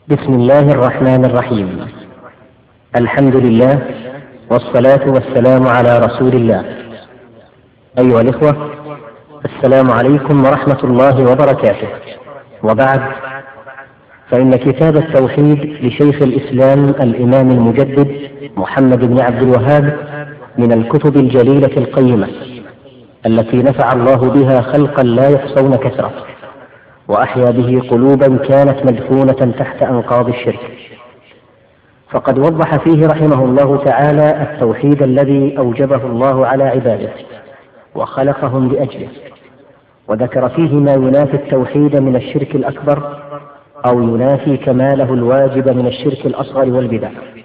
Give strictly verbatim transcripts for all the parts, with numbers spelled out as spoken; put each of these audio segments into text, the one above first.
بسم الله الرحمن الرحيم. الحمد لله والصلاة والسلام على رسول الله. أيها الإخوة، السلام عليكم ورحمة الله وبركاته. وبعد، فإن كتاب التوحيد لشيخ الإسلام الإمام المجدد محمد بن عبد الوهاب من الكتب الجليلة القيمة التي نفع الله بها خلقا لا يحصون كثرة، وأحيا به قلوبا كانت مدفونة تحت أنقاض الشرك. فقد وضح فيه رحمه الله تعالى التوحيد الذي أوجبه الله على عباده وخلقهم لأجله، وذكر فيه ما ينافي التوحيد من الشرك الأكبر أو ينافي كماله الواجب من الشرك الأصغر والبدع.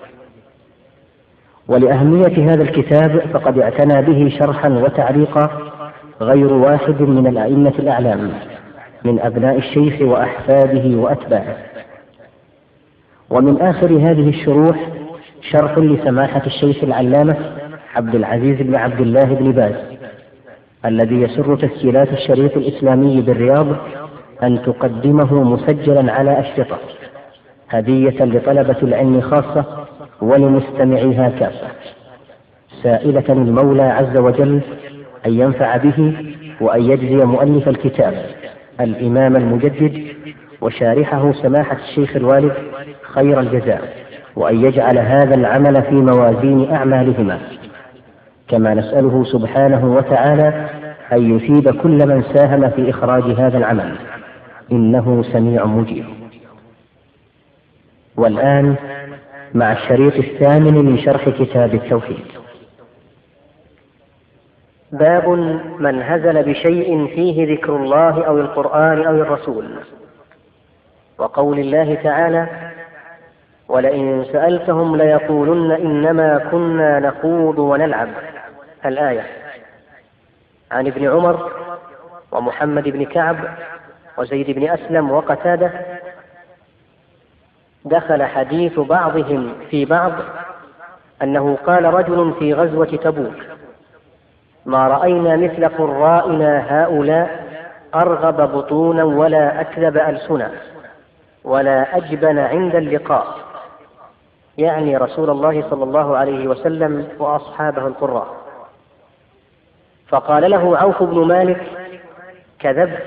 ولأهمية هذا الكتاب فقد اعتنى به شرحا وتعليقا غير واحد من الأئمة الأعلام من أبناء الشيخ وأحفاده وأتباعه. ومن آخر هذه الشروح شرح لسماحة الشيخ العلامة عبد العزيز بن عبد الله بن باز، الذي يسر تسجيلات الشريط الإسلامي بالرياض أن تقدمه مسجلا على أشرطة هدية لطلبة العلم خاصة ولمستمعيها كافة، سائلة المولى عز وجل أن ينفع به وأن يجزي مؤلف الكتاب الإمام المجدد وشارحه سماحة الشيخ الوالد خير الجزاء، وأن يجعل هذا العمل في موازين أعمالهما. كما نسأله سبحانه وتعالى أن يثيب كل من ساهم في إخراج هذا العمل، إنه سميع مجيب. والآن مع الشريط الثامن من شرح كتاب التوحيد. باب من هزل بشيء فيه ذكر الله أو القرآن أو الرسول، وقول الله تعالى: ولئن سألتهم ليقولن إنما كنا نخوض ونلعب، الآية. عن ابن عمر ومحمد بن كعب وزيد بن أسلم وقتادة دخل حديث بعضهم في بعض أنه قال رجل في غزوة تبوك: ما رأينا مثل قرائنا هؤلاء أرغب بطونا ولا أكذب ألسنا ولا أجبن عند اللقاء، يعني رسول الله صلى الله عليه وسلم وأصحابه القراء. فقال له عوف بن مالك: كذبت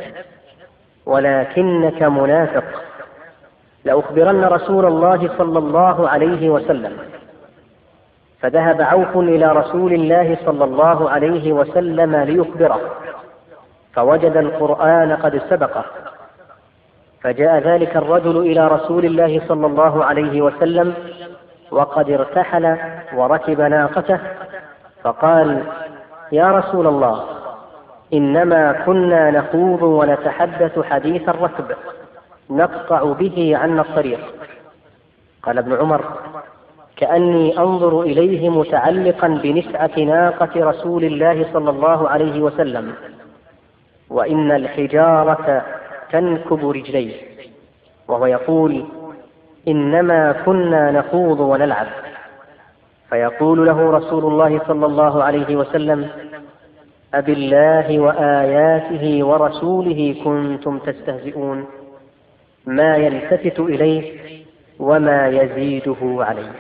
ولكنك منافق، لأخبرن رسول الله صلى الله عليه وسلم. فذهب عوف إلى رسول الله صلى الله عليه وسلم ليخبره، فوجد القرآن قد سبقه. فجاء ذلك الرجل إلى رسول الله صلى الله عليه وسلم وقد ارتحل وركب ناقته، فقال: يا رسول الله، إنما كنا نخوض ونتحدث حديث الركب نقطع به عنا الطريق. قال ابن عمر: كأني أنظر إليه متعلقا بنسعة ناقة رسول الله صلى الله عليه وسلم، وإن الحجارة تنكب رجليه، وهو يقول: إنما كنا نخوض ونلعب. فيقول له رسول الله صلى الله عليه وسلم: أبالله وآياته ورسوله كنتم تستهزئون، ما يلتفت إليه وما يزيده عليه.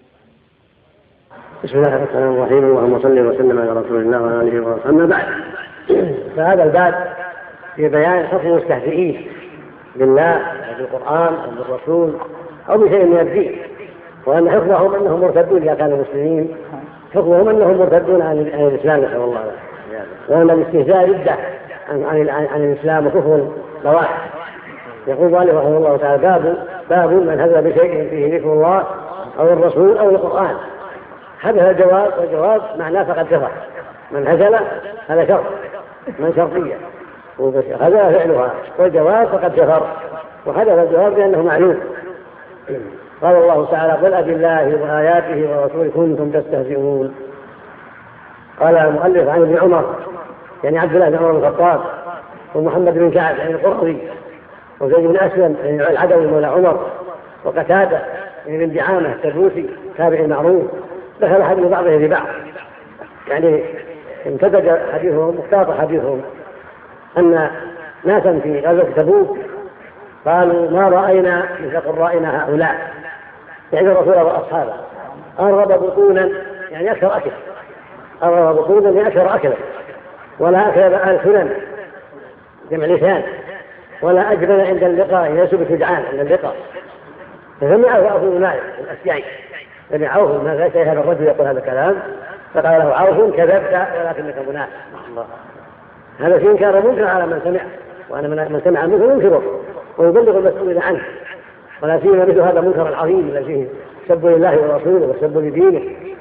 بسم الله الرحمن الرحيم، اللهم صل وسلم على رسول الله وعلى اله وصحبه. اما بعد، فهذا الباب في بيان حكم المستهزئين بالله او بالقران او بالرسول او بشيء من الدين، وان حكمهم انهم مرتدون اذا كانوا مسلمين، حكمهم انهم مرتدون عن الاسلام نسال الله العافيه، وان الاستهزاء رده عن, عن, عن الاسلام وكفر بواح. يقول مالك رحمه الله تعالى: باب باب من هزل بشيء فيه ذكر الله او الرسول او القران. هذا الجواب، والجواب معناه فقد كفر. من هزل هذا شرط من شرطية، هذا فعلها، والجواب فقد كفر، وهذا الجواب لأنه معلوم. قال الله تعالى: قل أبالله وآياته ورسوله كنتم تستهزئون. قال المؤلف عن ابن عمر يعني عبد الله بن عمر بن الخطاب، ومحمد بن كعب يعني القرظي، وزيد بن أسلم يعني العدوي مولى عمر، وقتادة يعني بن دعامة التبوسي تابعي معروف، دخل حديث بعضه في بعض، يعني امتدد حديثهم، مختلط حديثهم، أن ناسا في غزوة تبوك قالوا ما رأينا مثل قرائنا هؤلاء، يعني الرسول وأصحابه، أرغب بطونا يعني أكثر أكل، أرغب بطونا يعني أكثر أكلا، ولا أكل ألسنا جمع لسان، ولا أجبن عند اللقاء يسب شجعان عند اللقاء. فسمعه أبو مالك الأشجعي، سمعه ما ليس هذا الرجل يقول هذا الكلام، فقال له عوف كذبت ولكنك منافق. هذا شيء كان منكر على من سمع، وأنا من سمع منه ينكره ويبلغ المسؤول عنه، ولا سيما مثل هذا المنكر العظيم الذي فيه سب لله ورسوله وسب لدينه.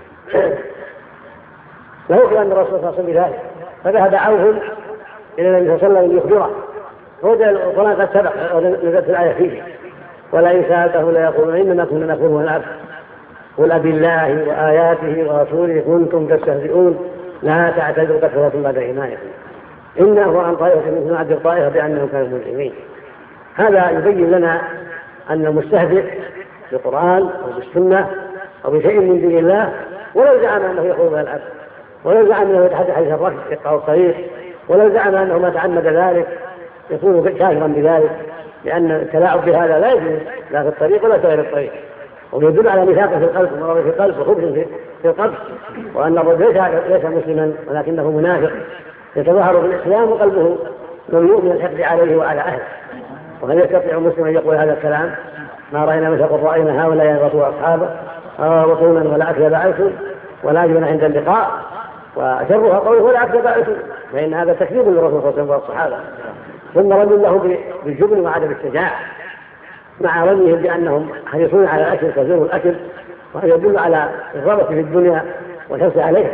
لا يخبر أن الرسول صلى الله عليه وسلم بذلك، فذهب عوف إلى النبي صلى الله عليه وسلم ليخبره، وجد القرآن قد سبق ونزلت الآية فيه، ولئن سألته ليقولون إنما كنا نخوض ونلعب قل أبالله وآياته ورسوله كنتم تستهزئون لا تعتذروا قد كفرتم بعد إيمانكم إنه عن طائفة منهم عبد الطائفة بأنهم كانوا مجرمين. هذا يبين لنا أن المستهزئ بالقرآن أو بالسنة أو بشيء من دين الله ولو زعم أنه يخوض ويلعب، ولو زعم أنه يتحدث حديث الركب يقطع الطريق، ولو زعم أنه ما تعمد ذلك يكون كافرا بذلك، لأن التلاعب بهذا لا يجوز لا في الطريق ولا في غير الطريق، ويدل على نفاق في القلب ومرض في القلب وخبث في القلب، وأن الرجل ليس مسلما ولكنه منافق يتظاهر بالإسلام وقلبه مملوء من الحقد عليه وعلى أهله. وهل يستطيع مسلم أن يقول هذا الكلام؟ ما رأينا مثل قرائنا هؤلاء ينغطوا أصحابه رسولا ولا أكذب ألسن ولا أجبن عند اللقاء، وشرها قوله ولا أكذب ألسن، فإن هذا تكذيب للرسول صلى الله عليه وسلم والصحابة. ثم رموا له بالجبن وعدم الشجاعة مع رميهم بأنهم حريصون على الأكل كثير الأكل، وهذا يدل على الرغبة في الدنيا والحرص عليها.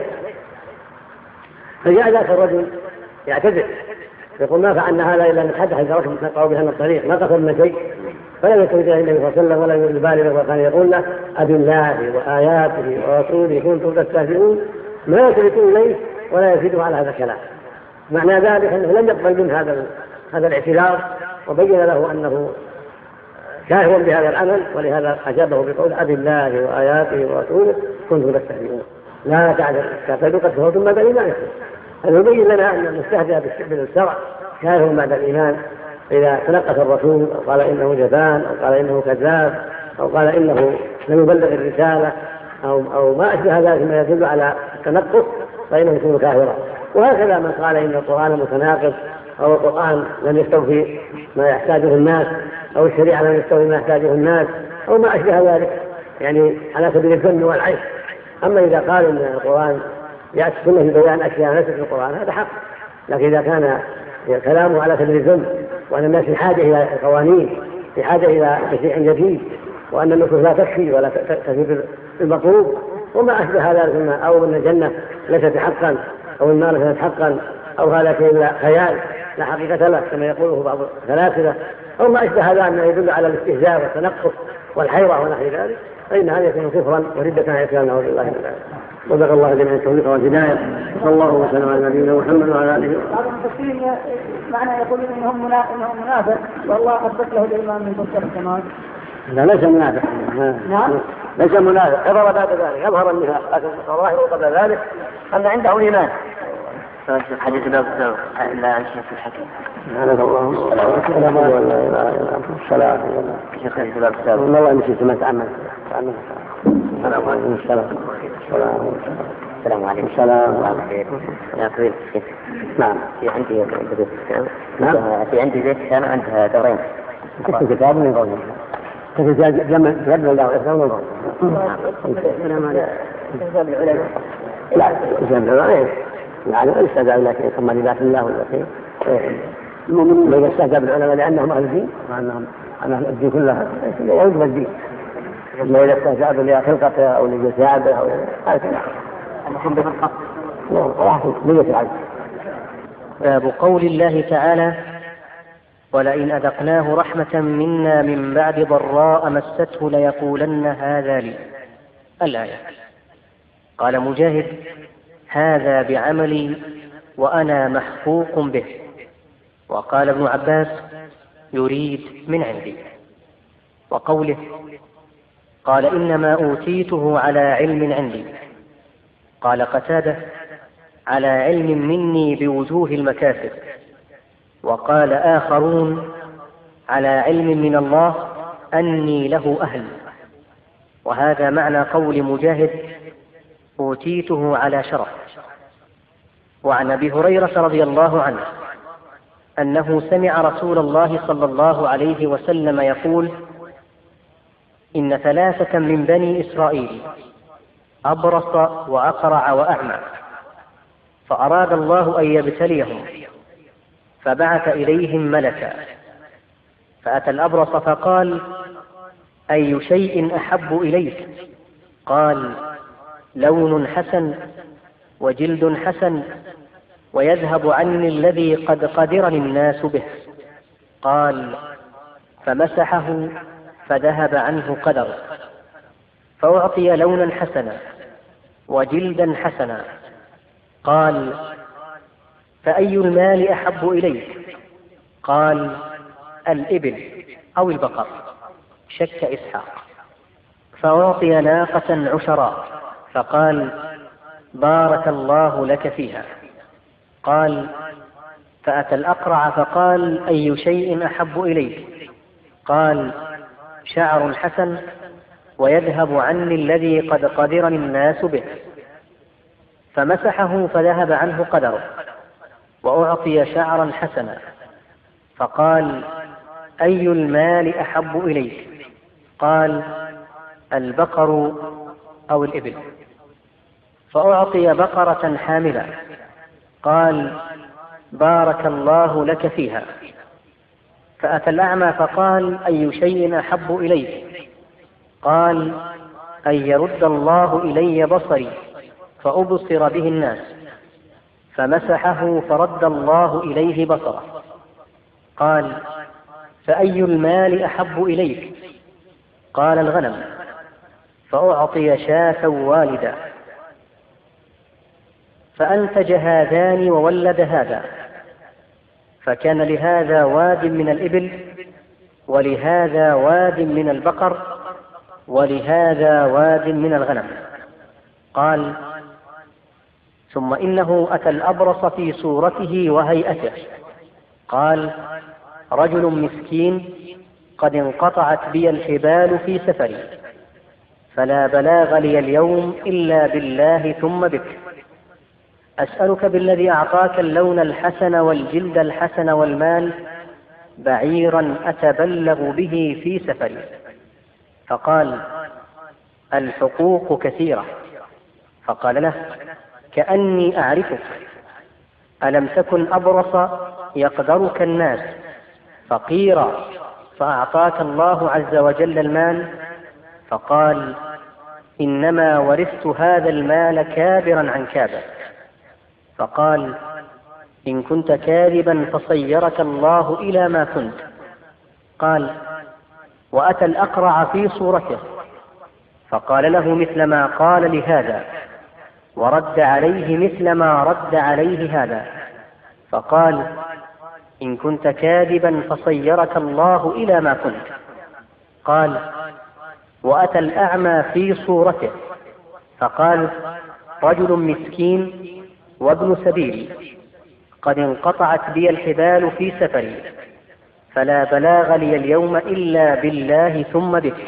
فجاء ذاك الرجل يعتذر يقول ما فعلنا هذا إلا نتحدث إذا ركب نقعوا بهذا الطريق ما قصدنا شيء، فلم يكن إليه النبي صلى الله عليه وسلم ولا يريد بالغ، وكان يقول له أبالله وآياته ورسوله كنتم تستهزئون، ما يلتفتون إليه ولا يزيدوا على هذا الكلام. معنى ذلك أنه لم يقبل من هذا هذا الاعتذار، وبين له أنه كافر بهذا العمل، ولهذا أجابه بقول أبالله وآياته ورسوله كنتم تستهزئون لا تعتذروا قد كفرتم بعد إيمانكم. هذا يبين لنا أن المستهزئ بالشرع كافر بعد الإيمان إذا تنقص الرسول أو قال إنه جبان أو قال إنه كذاب أو قال إنه لم يبلغ الرسالة أو أو ما أشبه ذلك ما يدل على التنقص فإنه يكون كافرا. وهكذا من قال إن القرآن متناقض أو القرآن لم يستوفي ما يحتاجه الناس أو الشريعة لم يستوفي ما يحتاجه الناس أو ما أشبه ذلك، يعني على سبيل الذم والعيب. أما إذا قال إن القرآن يأتي السنة في بيان أشياء ليست في القرآن هذا حق، لكن إذا كان كلامه على سبيل الذم وأن الناس في حاجة إلى قوانين، في حاجة إلى شيء جديد، وأن النصوص لا تكفي ولا تفي بالمطلوب وما أشبه ذلك، أو أن الجنة ليست حقا أو النار ليست حقا أو هذا شيء خيال لا حقيقة له كما يقوله بعض الفلاسفة، أو ما أشبه هذا أنه يدل على الاستهزاء والتنقص والحيرة ونحو ذلك، فإن هذا يكون كفرا وردة عن الإسلام نعوذ بالله من ذلك. وبارك الله جميعا التوفيق والهداية، صلى الله وسلم على نبينا محمد وعلى آله وصحبه. بعض المفسرين معنى يقولون إنهم منافق والله أثبت له الإيمان من فسر الكمال. لا ليس منافق. نعم ليس منافق، يظهر بعد ذلك يظهر النفاق، لكن الظاهر قبل ذلك أن عنده إيمان. حديث باب السبب لا عن شيء في الحكم. سبحانك اللهم وبحمدك لا اله الا انت الصلاه شيخ حديث باب السبب والله نسيت ما تعمل تعمل السلام عليكم. السلام السلام عليكم. السلام عليكم. يا طويل. نعم في عندي بيت كتاب. نعم في عندي بيت كان عندها دورين. كتب كتاب من قوله كتب جمع تبدل له الاسلام من قوله. السلام عليكم. كتاب العلماء. لا كتاب العلماء يعني ليس ذلك ثم لله الله ولا شيء. المؤمنون إذا استهزأ بالعلماء لأنهم أهل الدين وأنهم أهل الدين كلها يجب الدين، أما إذا استهزأ بخلقته أو لجساده أو هكذا الحمد بالحق. باب قول الله تعالى ولئن أذقناه رحمة منا من بعد ضراء مسته ليقولن هذا لي. الآية. قال مجاهد هذا بعملي وأنا محفوق به. وقال ابن عباس يريد من عندي. وقوله قال إنما أوتيته على علم عندي. قال قتادة على علم مني بوجوه المكاسب. وقال آخرون على علم من الله أني له أهل. وهذا معنى قول مجاهد: أوتيته على شرف. وعن أبي هريرة رضي الله عنه أنه سمع رسول الله صلى الله عليه وسلم يقول: إن ثلاثة من بني إسرائيل أبرص وأقرع وأعمى، فأراد الله أن يبتليهم فبعث إليهم ملكا، فأتى الأبرص فقال: أي شيء أحب إليك؟ قال: لون حسن وجلد حسن ويذهب عني الذي قد قدرني الناس به. قال: فمسحه فذهب عنه قدره. فأعطي لونا حسنا وجلدا حسنا. قال: فأي المال أحب إليك؟ قال: الإبل أو البقر. شك إسحاق. فأعطي ناقة عشراء، فقال: بارك الله لك فيها. قال: فأتى الأقرع فقال: أي شيء أحب إليك؟ قال: شعر حسن ويذهب عني الذي قد قدرني الناس به. فمسحه فذهب عنه قدره. وأعطي شعرا حسنا، فقال: أي المال أحب إليك؟ قال: البقر أو الإبل. فأعطي بقرة حاملة، قال: بارك الله لك فيها. فأتى الأعمى فقال: أي شيء أحب إليك؟ قال: أن يرد الله إلي بصري فأبصر به الناس. فمسحه فرد الله إليه بصره. قال: فأي المال أحب إليك؟ قال: الغنم. فأعطي شاة والدا. فأنتج هذان وولد هذا، فكان لهذا واد من الإبل ولهذا واد من البقر ولهذا واد من الغنم. قال: ثم إنه أتى الأبرص في صورته وهيئته. قال: رجل مسكين قد انقطعت بي الحبال في سفري، فلا بلاغ لي اليوم إلا بالله ثم بك. أسألك بالذي أعطاك اللون الحسن والجلد الحسن والمال بعيرا أتبلغ به في سفري. فقال: الحقوق كثيرة. فقال له: كأني أعرفك، ألم تكن أبرص يقدرك الناس فقيرا فأعطاك الله عز وجل المال؟ فقال: إنما ورثت هذا المال كابرا عن كابر. فقال: إن كنت كاذبا فصيرك الله إلى ما كنت. قال: وأتى الأقرع في صورته فقال له مثل ما قال لهذا، ورد عليه مثل ما رد عليه هذا. فقال: إن كنت كاذبا فصيرك الله إلى ما كنت. قال: وأتى الأعمى في صورته فقال: رجل مسكين وابن سبيل قد انقطعت بي الحبال في سفري، فلا بلاغ لي اليوم إلا بالله ثم بك.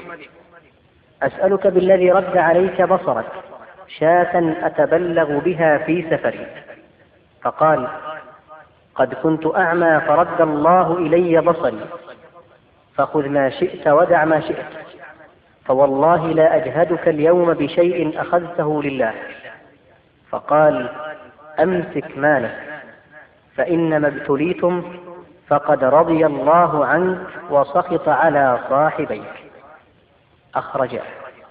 أسألك بالذي رد عليك بصرك شاة أتبلغ بها في سفري. فقال: قد كنت أعمى فرد الله إلي بصري، فخذ ما شئت ودع ما شئت، فوالله لا أجهدك اليوم بشيء أخذته لله. فقال: أمسك مالك، فإنما ابتليتم فقد رضي الله عنك وسخط على صاحبيك. أخرجه.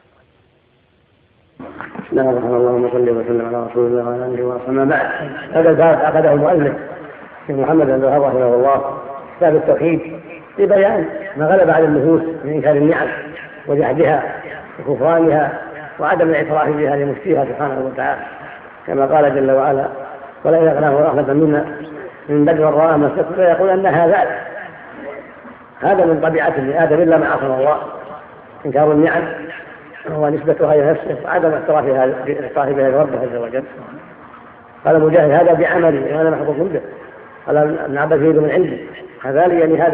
بسم الله الرحمن الرحيم. اللهم صل وسلم على رسول الله وعلى اله وصحبه. بعد، هذا الباب اخذه المؤلف الشيخ محمد بن وهب رحمه الله، كتاب التوحيد، لبيان ما غلب على النفوس من انكار النعم وجحدها وكفرانها وعدم الاعتراف بها لمفتيها سبحانه وتعالى، كما قال جل وعلا: ولا يغناه رحمة منا من بدر الراء مسكت فيقول أن هذا هذا من طبيعة ابن آدم إلا ما عصم الله، إنكار النعم ونسبتها إلى نفسه وعدم اعترافها بها لربه عز وجل. قال مجاهد: هذا بعملي وأنا محفوظ به. قال ابن عباس: يريد من عندي. هذا يعني هذا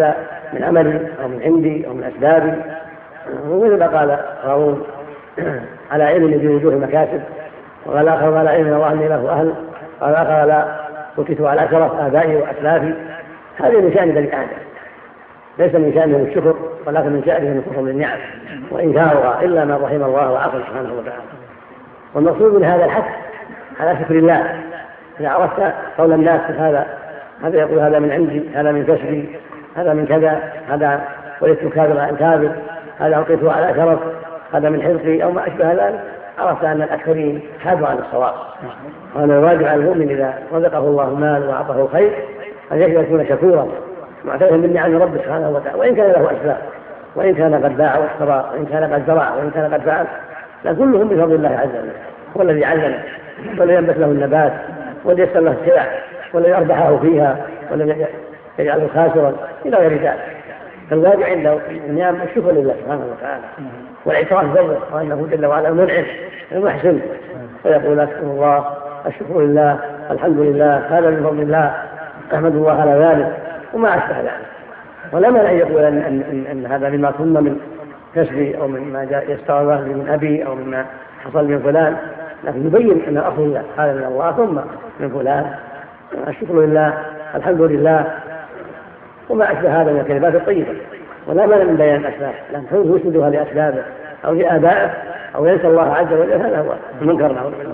من عملي أو من عندي أو من أسبابي، ومثل ما قال قارون على علم بوجوه المكاسب، وقال آخر ما لا علم الله أني له أهل، قال آخر لا وكلت على شرف آبائي وأسلافي. هذه من شأن بني آدم، ليس من شأنهم الشكر ولكن من شأنهم الكفر بالنعم وإنكارها إلا من رحم الله وعافى سبحانه وتعالى. والمقصود من هذا الحث على شكر الله. إذا عرفت قول الناس هذا هذا يقول هذا من عندي، هذا من كسبي، هذا من كذا، هذا ولدت كاذب عن كاذب، هذا أعطيته على شرف، هذا من حرصي أو ما أشبه ذلك، عرفت أن الأكثرين حادوا عن الصواب. وأنا الواجب على المؤمن إذا رزقه الله مال وأعطاه خير أن يكون شكورا معترفا بالنعم ربه سبحانه وتعالى، وإن كان له أسباب، وإن كان قد باع واشترى، وإن كان قد زرع، وإن كان قد فعل، فكلهم بفضل الله عز وجل. هو الذي علمه، والذي ينبت له النبات، والذي يسر له السلع، والذي أربحه فيها، والذي يجعله خاسرا إلى غير ذلك. فالواجب عنده النعم الشكر لله سبحانه وتعالى والاعتراف به وأنه جل وعلا منعم المحسن، فيقول أشكر الله، الشكر لله، الحمد لله، هذا من فضل الله، أحمد الله على ذلك وما أشبه ذلك. ولا مانع أن يقول أن, أن, أن, أن هذا مما ثم من كسبي أو مما جاء يستوى لي من أبي أو مما حصل من فلان، لكن يبين أن الأصل لله، هذا من الله ثم من فلان. الشكر لله، الحمد لله، وما أشبه هذا من الكلمات الطيبة. ولا مانع من بيان الأسباب، لأن كونه يسندها لأسبابه أو لآبائه أو ينسى الله عز وجل، هذا هو المنكر نعوذ بالله.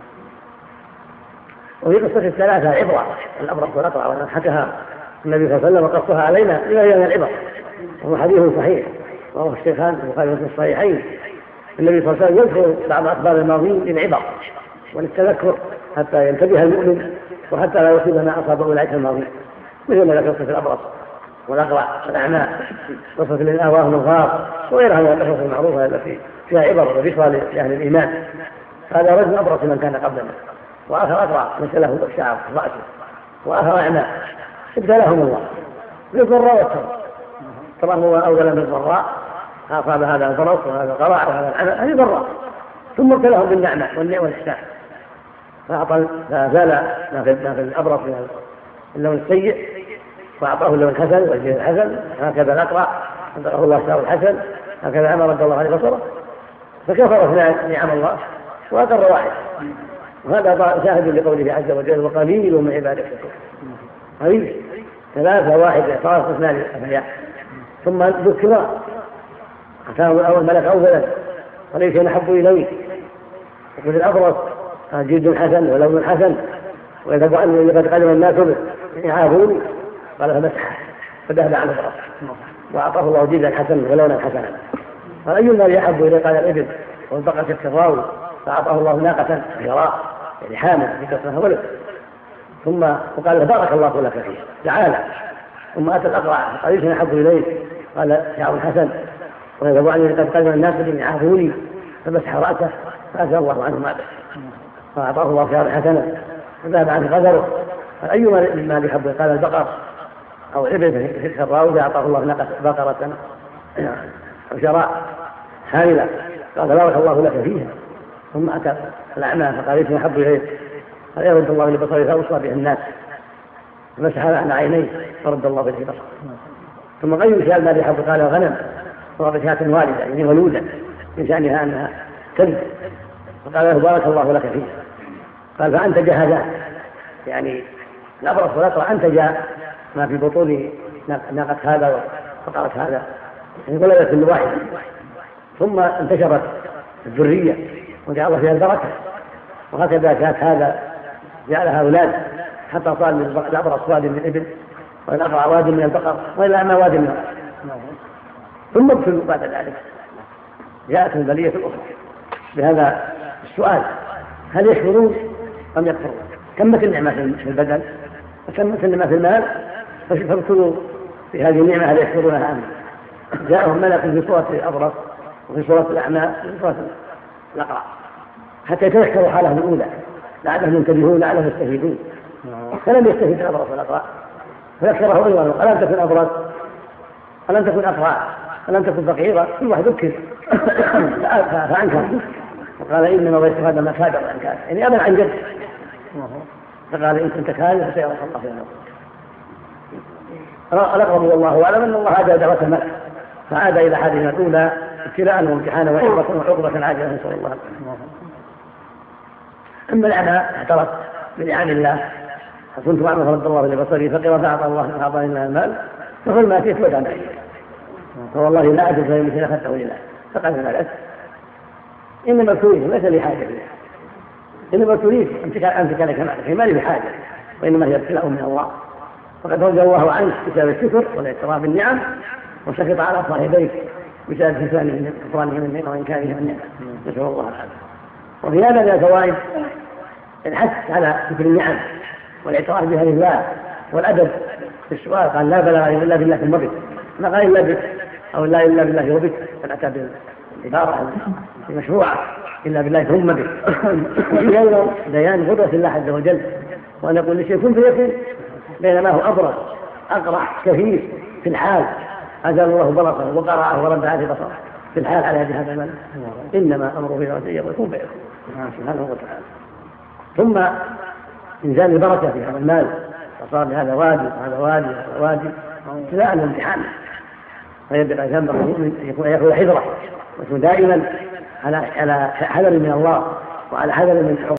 وفي قصة الثلاثة عبرة، الأبرص والأقرع، وأن حكاها النبي صلى الله عليه وسلم وقصها علينا لما هي من العبر، وهو حديث صحيح وهو الشيخان البخاري في الصحيحين. النبي صلى الله عليه وسلم يذكر بعض أخبار الماضين للعبر وللتذكر حتى ينتبه المؤمن وحتى لا يصيب ما أصاب أولئك الماضين، مثل ما ذكر قصة الأبرص والأقرع والأعمى، قصة الذين آواهم الغار، وغيرها من القصص المعروفة التي فيها عبر وذكرى لأهل الإيمان. هذا رجل أبرص من كان قبلنا، وآخر أقرع ليس له شعر في رأسه، وآخر أعمى، ابتلاهم الله بالضراء والسراء. طبعا هو أولا بالضراء، أصاب هذا البرص وهذا القرع وهذا العمى، هذه ضراء، ثم ابتلاهم بالنعمة والنعمة والإحسان، فأعطى فزال ما في الأبرص من اللون السيء وأعطاه اللون الحسن والجيل الحسن. هكذا الأقرع رزقه الله الشعر الحسن، هكذا عمى رد الله عليه بصره، فكفر نعم الله وأقر واحد. وهذا شاهد لقوله عز وجل وقليل من عبادك الشكور. قليل، ثلاثة واحدة صارت اثنان أفعياء. ثم ذكر أتاه أول ملك أولا وليس نحب إليه، وفي الأبرص جلد حسن ولون حسن، ويذهب عنه قد قدم الناس به يعافوني، قال فمسح فذهب عن الأبرص وأعطاه الله جلدا حسنا ولونا حسنا. قال أي المال يحب إليه؟ قال الإبل والبقرة الكراوي، فأعطاه الله ناقة جراء يعني حامل في كسرها ولد. ثم وقال بارك الله لك فيه تعالى. ثم أتى الأقرع قال ليس نحب إليه؟ قال شعر حسن ويذهب عني قد قدم الناس به يعافوني، فمسح رأسه فأتى الله عنه ماله، فأعطاه الله شعر حسنا فذهب عنه قدره. قال أي مال يحب؟ قال البقر أو الإبل في الكراوي، فأعطاه الله ناقة بقرة أو شراء حاملة، قال بارك الله لك فيها. ثم أتى الأعمى فقال ليس نحب إليه؟ قال يرد الله لبصره فأوصى به الناس، فمسح على عينيه فرد الله به بصره. ثم غير شاء المال يحب؟ قال الغنم، وهو شاة والدة يعني ولودة من شأنها أنها تلد، فقال له بارك الله لك فيه. قال فأنتج هذا يعني الأبرص والأقرع أنتج ما في بطون ناقة هذا وفقرة هذا، يعني ولدت كل واحد. ثم انتشرت الذرية وجعل الله فيها البركة، وهكذا كانت هذا جعلها أولاد حتى صار الأبرص واد من الإبل والأقرع واد من البقر والأعمى واد من الغنم. ثم ابتلوا بعد ذلك، جاءت البلية الأخرى بهذا السؤال: هل يشكرون أم يكفرون؟ تمت النعمة في البدن وتمت النعمة في المال، فابتلوا في هذه النعمة هل يشكرونها أم لا؟ جاءهم ملك في صورة الأبرص وفي صورة الأعمى وفي صورة الأقرع حتى يتذكروا حالهم الأولى لعلهم ينتبهون لعلهم يستفيدون، فلم يستفيد الأبرص والأقرع، فذكره أيضا: ألم تكن أبرص؟ ألم تكن أقرع؟ ألم تكن فقيرة؟ كل واحد ذكر فأنكر وقال إنما ويستفاد ما كابر عن كابر، يعني أبا عن جد. فقال إن كنت كاذب فسيرك الله في النار. الأقرب والله أعلم أن الله هذا دعوة الملك فعاد إلى حالنا الأولى ابتلاء وامتحانا وعقبة وعقبة عاجلة نسأل الله. أما الأعمى اعترف بنعم الله فكنت أعمى فرد الله لبصري فقر فأعطى الله من أعطاني من المال فقل ما أتيت ودعنا فوالله لا أجد فهي مثل أخذته لله فقال ما الأسف إنما تريد ليس لي حاجة إليه إنما تريد أمسك لك مالك ما لي بحاجة وإنما هي ابتلاء من الله فقد رجى الله عنك بسبب الشكر والاعتراف بالنعم وسخط على صاحبيك بسبب كفرانهم النعمة وإنكارهم النعمة نسأل الله العافية. وفي هذا من الفوائد الحث على شكر النعم والاعتراف بها لله والأدب في السؤال قال لا بلاغ إلا بالله ثم بك ما قال إلا بك أو لا إلا بالله وبك فالأتى بالعبارة المشروعة إلا بالله ثم بك أيضا بيان قدرة الله عز وجل وأن يقول لشيء كن فيكون بينما هو أبرز أقرع كثير في الحال أزال الله برصه وقرعه ورد عليه بصره في الحال على يد هذا الملك إنما أمره في رأسه يكون فيكون سبحانه وتعالى. ثم إنزال البركة في هذا المال فصار هذا وادي هذا وادي هذا وادي ابتلاء وامتحان فيبقى ذنب المؤمن يكون يكون حذره ويكون دائما على على حذر من الله وعلى حذر من